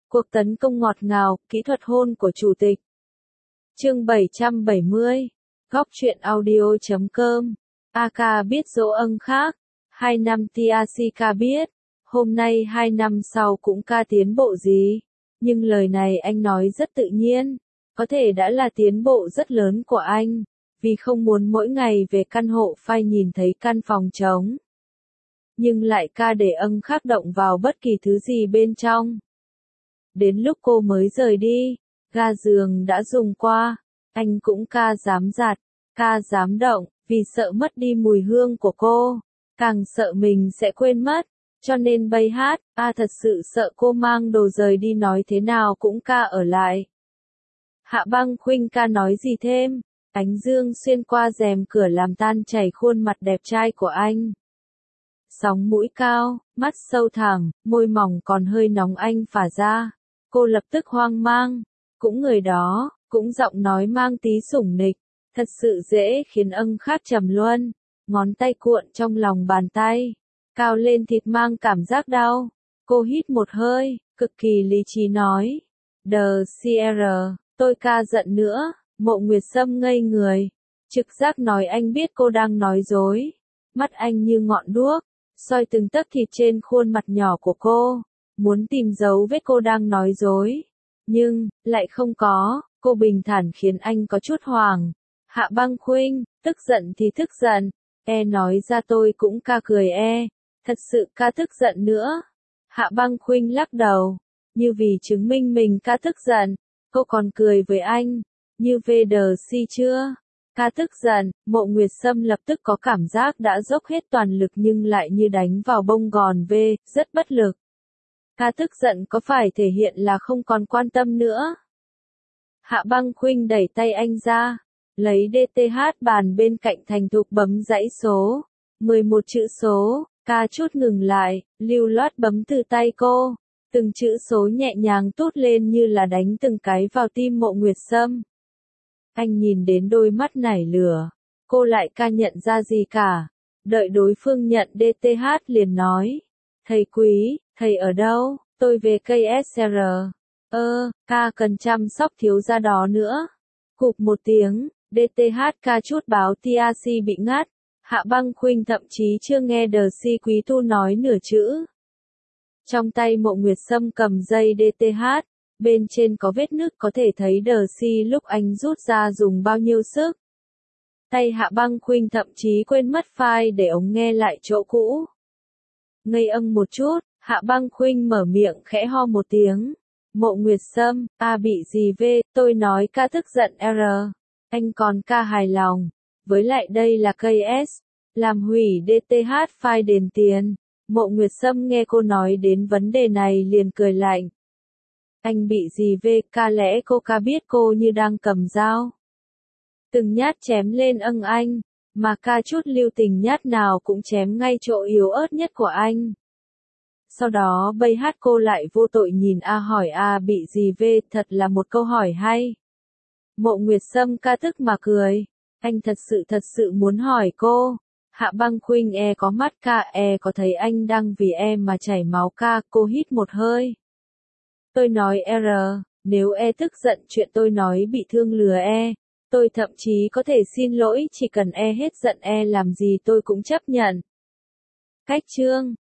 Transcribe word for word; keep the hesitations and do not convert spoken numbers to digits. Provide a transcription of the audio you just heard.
Cuộc tấn công ngọt ngào, kỹ thuật hôn của chủ tịch. Chương bảy trăm bảy mươi. Góc truyện audio chấm com. a ca biết dỗ ân khác. Hai năm tia si ca biết. Hôm nay hai năm sau cũng ca tiến bộ gì. Nhưng lời này anh nói rất tự nhiên. Có thể đã là tiến bộ rất lớn của anh. Vì không muốn mỗi ngày về căn hộ phai nhìn thấy căn phòng trống. Nhưng lại ca để ân khác động vào bất kỳ thứ gì bên trong. Đến lúc cô mới rời đi, ga giường đã dùng qua, anh cũng ca dám giặt, ca dám động, vì sợ mất đi mùi hương của cô, càng sợ mình sẽ quên mất, cho nên bay hát, a thật sự sợ cô mang đồ rời đi nói thế nào cũng ca ở lại. Hạ Băng Khuynh ca nói gì thêm, ánh dương xuyên qua rèm cửa làm tan chảy khuôn mặt đẹp trai của anh. Sóng mũi cao, mắt sâu thẳm, môi mỏng còn hơi nóng anh phả ra. Cô lập tức hoang mang, cũng người đó, cũng giọng nói mang tí sủng nịch, thật sự dễ khiến ân khác trầm luân, ngón tay cuộn trong lòng bàn tay, cao lên thịt mang cảm giác đau, cô hít một hơi, cực kỳ lý trí nói, đờ xê rờ, tôi ca giận nữa, Mộ Nguyệt Sâm ngây người, trực giác nói anh biết cô đang nói dối, mắt anh như ngọn đuốc, soi từng tấc thịt trên khuôn mặt nhỏ của cô. Muốn tìm dấu vết cô đang nói dối. Nhưng, lại không có, cô bình thản khiến anh có chút hoảng. Hạ Băng Khuynh, tức giận thì tức giận, e nói ra tôi cũng ca cười e, thật sự ca tức giận nữa. Hạ Băng Khuynh lắc đầu, như vì chứng minh mình ca tức giận, cô còn cười với anh, như vê đờ si chưa? Ca tức giận, Mộ Nguyệt Sâm lập tức có cảm giác đã dốc hết toàn lực nhưng lại như đánh vào bông gòn vê, rất bất lực. Ca tức giận có phải thể hiện là không còn quan tâm nữa? Hạ Băng Khuynh đẩy tay anh ra, lấy đê tê hát bàn bên cạnh thành thục bấm dãy số, mười một chữ số, ca chút ngừng lại, lưu loát bấm từ tay cô, từng chữ số nhẹ nhàng tút lên như là đánh từng cái vào tim Mộ Nguyệt Sâm. Anh nhìn đến đôi mắt nảy lửa, cô lại ca nhận ra gì cả, đợi đối phương nhận đê tê hát liền nói, thầy quý, thầy ở đâu, tôi về cây ét rờ, ơ, ca cần chăm sóc thiếu gia đó nữa. Cụp một tiếng, đê tê hát ca chút báo tia si bị ngắt, Hạ Băng Khuynh thậm chí chưa nghe đờ si quý tu nói nửa chữ. Trong tay Mộ Nguyệt Sâm cầm dây đê tê hát, bên trên có vết nứt có thể thấy đờ si lúc anh rút ra dùng bao nhiêu sức. Tay Hạ Băng Khuynh thậm chí quên mất file để ống nghe lại chỗ cũ. Ngây âng một chút, Hạ Băng Khuynh mở miệng khẽ ho một tiếng. Mộ Nguyệt Sâm, a bị gì vê, tôi nói ca tức giận R. Anh còn ca hài lòng. Với lại đây là cây S. Làm hủy đê tê hát file đền tiền. Mộ Nguyệt Sâm nghe cô nói đến vấn đề này liền cười lạnh. Anh bị gì vê, ca lẽ cô ca biết cô như đang cầm dao. Từng nhát chém lên âng anh, mà ca chút lưu tình nhát nào cũng chém ngay chỗ yếu ớt nhất của anh. Sau đó bay hát cô lại vô tội nhìn A hỏi A bị gì vê, thật là một câu hỏi hay. Mộ Nguyệt Sâm ca tức mà cười, anh thật sự thật sự muốn hỏi cô. Hạ Băng Khuynh e có mắt ca, e có thấy anh đang vì em mà chảy máu ca, cô hít một hơi. Tôi nói R, nếu e tức giận chuyện tôi nói bị thương lừa e, tôi thậm chí có thể xin lỗi, chỉ cần e hết giận e làm gì tôi cũng chấp nhận. Cách chương